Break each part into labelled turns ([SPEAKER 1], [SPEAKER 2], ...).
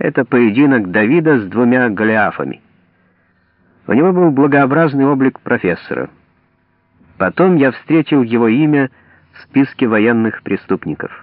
[SPEAKER 1] Это поединок Давида с двумя Голиафами. У него был благообразный облик профессора. Потом я встретил его имя в списке военных преступников.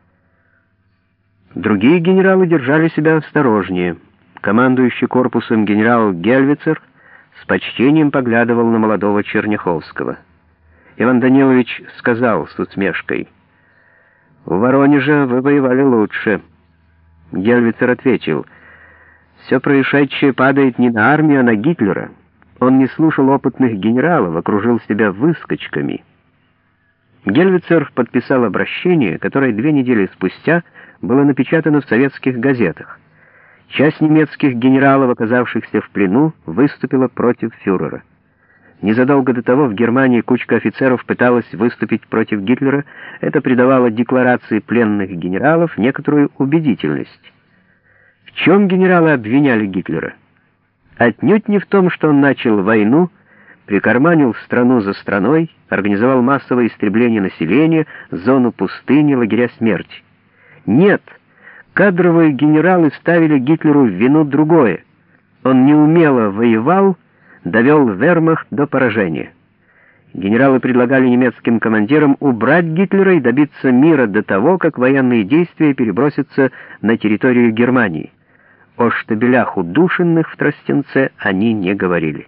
[SPEAKER 1] Другие генералы держали себя осторожнее. Командующий корпусом генерал Гельвицер с почтением поглядывал на молодого Черняховского. Иван Данилович сказал с усмешкой: «У Воронежа вы воевали лучше». Гельвицер ответил: «Все происшедшее падает не на армию, а на Гитлера. Он не слушал опытных генералов, окружил себя выскочками». Гельвицер подписал обращение, которое 2 недели спустя было напечатано в советских газетах. Часть немецких генералов, оказавшихся в плену, выступила против фюрера. Незадолго до того в Германии кучка офицеров пыталась выступить против Гитлера. Это придавало декларации пленных генералов некоторую убедительность. В чем генералы обвиняли Гитлера? Отнюдь не в том, что он начал войну, прикарманил страну за страной, организовал массовое истребление населения, зону пустыни, лагеря смерти. Нет, кадровые генералы ставили Гитлеру в вину другое. Он неумело воевал, довел вермахт до поражения. Генералы предлагали немецким командирам убрать Гитлера и добиться мира до того, как военные действия перебросятся на территорию Германии. О штабелях удушенных в Тростенце они не говорили.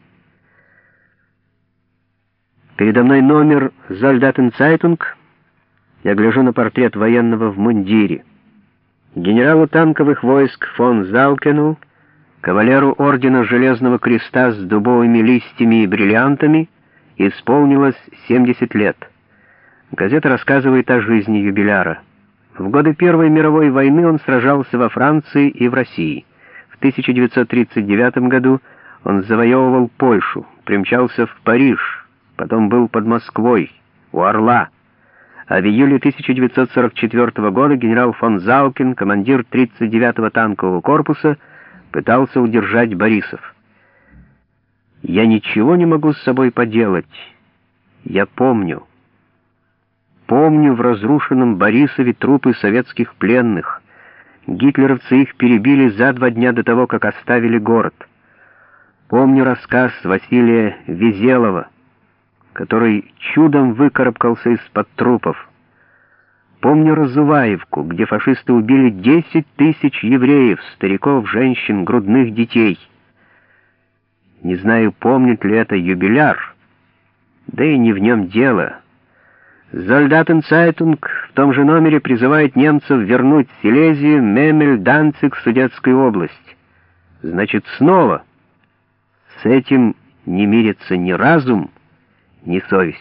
[SPEAKER 1] Передо мной номер «Soldaten-Zeitung». Я гляжу на портрет военного в мундире. Генералу танковых войск фон Залкену, кавалеру ордена Железного Креста с дубовыми листьями и бриллиантами, исполнилось 70 лет. Газета рассказывает о жизни юбиляра. В годы Первой мировой войны он сражался во Франции и в России. В 1939 году он завоевывал Польшу, примчался в Париж, потом был под Москвой, у Орла. А в июле 1944 года генерал фон Залкен, командир 39-го танкового корпуса, пытался удержать Борисов. Я ничего не могу с собой поделать. Я помню. Помню в разрушенном Борисове трупы советских пленных. Гитлеровцы их перебили за 2 дня до того, как оставили город. Помню рассказ Василия Везелова, который чудом выкарабкался из-под трупов. Помню Разуваевку, где фашисты убили 10 тысяч евреев, стариков, женщин, грудных детей. Не знаю, помнит ли это юбиляр, да и не в нем дело. Soldaten-Zeitung в том же номере призывает немцев вернуть Силезию, Мемель, Данциг, Судетскую область. Значит, снова с этим не мирится ни разум, ни совесть.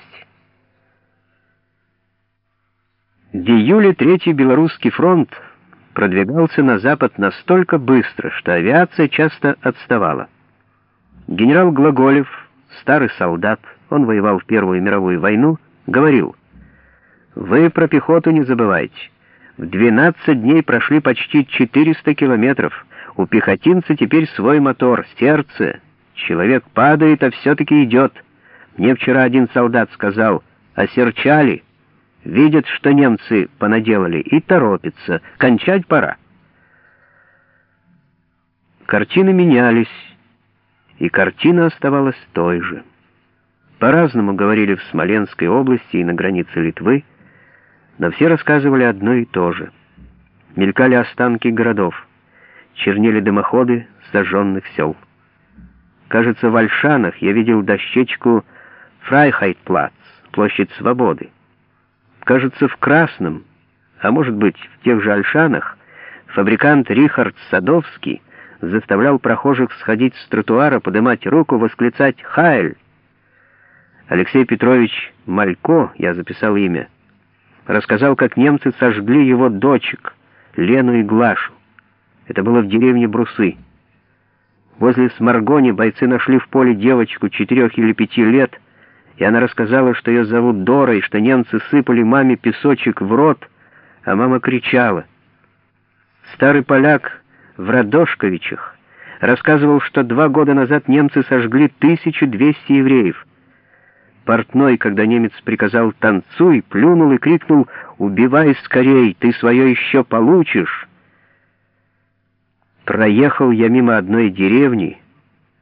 [SPEAKER 1] В июле Третий Белорусский фронт продвигался на запад настолько быстро, что авиация часто отставала. Генерал Глаголев, старый солдат, он воевал в Первую мировую войну, говорил: «Вы про пехоту не забывайте. В 12 дней прошли почти 400 километров. У пехотинца теперь свой мотор, сердце. Человек падает, а все-таки идет. Мне вчера один солдат сказал: осерчали, видят, что немцы понаделали, и торопятся, кончать пора». Картины менялись, и картина оставалась той же. По-разному говорили в Смоленской области и на границе Литвы, но все рассказывали одно и то же. Мелькали останки городов, чернели дымоходы сожженных сел. Кажется, в Ольшанах я видел дощечку «Фрайхайтплац», площадь Свободы. Кажется, в Красном, а может быть, в тех же Ольшанах, фабрикант Рихард Садовский заставлял прохожих сходить с тротуара, поднимать руку, восклицать «Хайль!». Алексей Петрович Малько, я записал имя, рассказал, как немцы сожгли его дочек, Лену и Глашу. Это было в деревне Брусы. Возле Сморгони бойцы нашли в поле девочку 4 или 5 лет, и она рассказала, что ее зовут Дора, и что немцы сыпали маме песочек в рот, а мама кричала. Старый поляк в Радошковичах рассказывал, что 2 года назад немцы сожгли 1200 евреев. Портной, когда немец приказал «танцуй», плюнул и крикнул «убивай скорей, ты свое еще получишь». Проехал я мимо одной деревни,